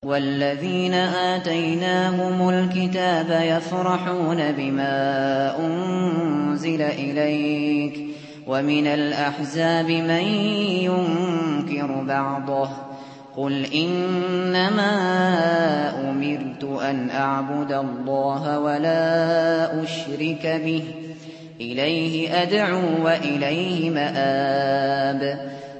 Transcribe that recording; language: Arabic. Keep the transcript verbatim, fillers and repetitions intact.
وَالَّذِينَ آتَيْنَاهُمُ الْكِتَابَ يَفْرَحُونَ بِمَا أُنزِلَ إِلَيْكَ ۖ وَمِنَ الْأَحْزَابِ مَن يُنكِرُ بَعْضَهُ ۚ قُلْ إِنَّمَا أُمِرْتُ أَنْ أَعْبُدَ اللَّهَ وَلَا أُشْرِكَ بِهِ ۚ إِلَيْهِ أَدْعُو وَإِلَيْهِ مَآبِ